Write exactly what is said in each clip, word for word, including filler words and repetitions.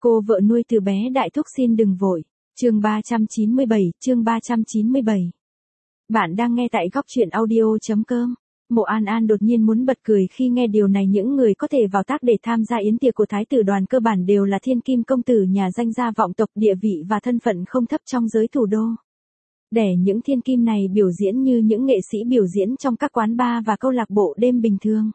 Cô vợ nuôi từ bé đại thúc xin đừng vội. Chương ba trăm chín mươi bảy, chương ba trăm chín mươi bảy. Bạn đang nghe tại góc truyện audio chấm com. Mộ An An đột nhiên muốn bật cười khi nghe điều này. Những người có thể vào tác để tham gia yến tiệc của Thái tử đoàn cơ bản đều là thiên kim công tử nhà danh gia vọng tộc, địa vị và thân phận không thấp trong giới thủ đô. Để những thiên kim này biểu diễn như những nghệ sĩ biểu diễn trong các quán bar và câu lạc bộ đêm bình thường.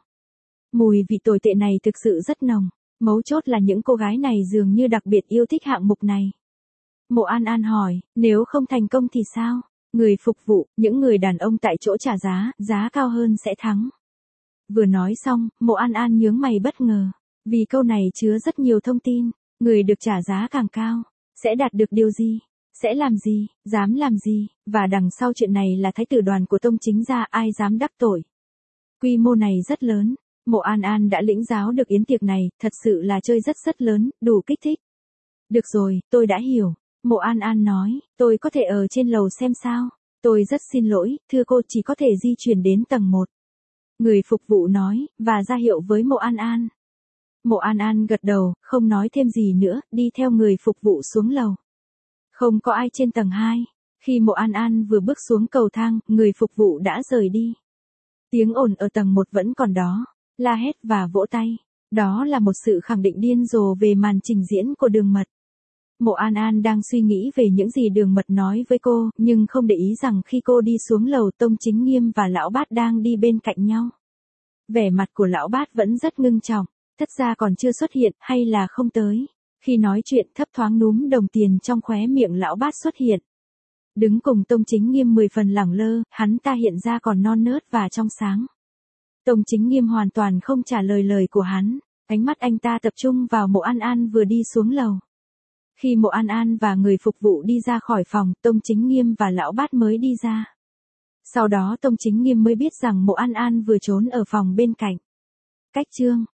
Mùi vị tồi tệ này thực sự rất nồng. Mấu chốt là những cô gái này dường như đặc biệt yêu thích hạng mục này. Mộ An An hỏi, nếu không thành công thì sao? Người phục vụ, những người đàn ông tại chỗ trả giá, giá cao hơn sẽ thắng. Vừa nói xong, Mộ An An nhướng mày bất ngờ. Vì câu này chứa rất nhiều thông tin. Người được trả giá càng cao, sẽ đạt được điều gì? Sẽ làm gì? Dám làm gì? Và đằng sau chuyện này là thái tử đoàn của Tông Chính gia, ai dám đắc tội? Quy mô này rất lớn. Mộ An An đã lĩnh giáo được yến tiệc này, thật sự là chơi rất rất lớn, đủ kích thích. Được rồi, tôi đã hiểu. Mộ An An nói, tôi có thể ở trên lầu xem sao? Tôi rất xin lỗi, thưa cô, chỉ có thể di chuyển đến tầng một. Người phục vụ nói, và ra hiệu với Mộ An An. Mộ An An gật đầu, không nói thêm gì nữa, đi theo người phục vụ xuống lầu. Không có ai trên tầng hai. Khi Mộ An An vừa bước xuống cầu thang, người phục vụ đã rời đi. Tiếng ồn ở tầng một vẫn còn đó. La hét và vỗ tay. Đó là một sự khẳng định điên rồ về màn trình diễn của Đường Mật. Mộ An An đang suy nghĩ về những gì Đường Mật nói với cô, nhưng không để ý rằng khi cô đi xuống lầu, Tông Chính Nghiêm và Lão Bát đang đi bên cạnh nhau. Vẻ mặt của Lão Bát vẫn rất ngưng trọng, thất gia còn chưa xuất hiện, hay là không tới. Khi nói chuyện, thấp thoáng núm đồng tiền trong khóe miệng Lão Bát xuất hiện. Đứng cùng Tông Chính Nghiêm mười phần lẳng lơ, hắn ta hiện ra còn non nớt và trong sáng. Tông Chính Nghiêm hoàn toàn không trả lời lời của hắn, ánh mắt anh ta tập trung vào Mộ An An vừa đi xuống lầu. Khi Mộ An An và người phục vụ đi ra khỏi phòng, Tông Chính Nghiêm và Lão Bát mới đi ra. Sau đó Tông Chính Nghiêm mới biết rằng Mộ An An vừa trốn ở phòng bên cạnh. Cách chương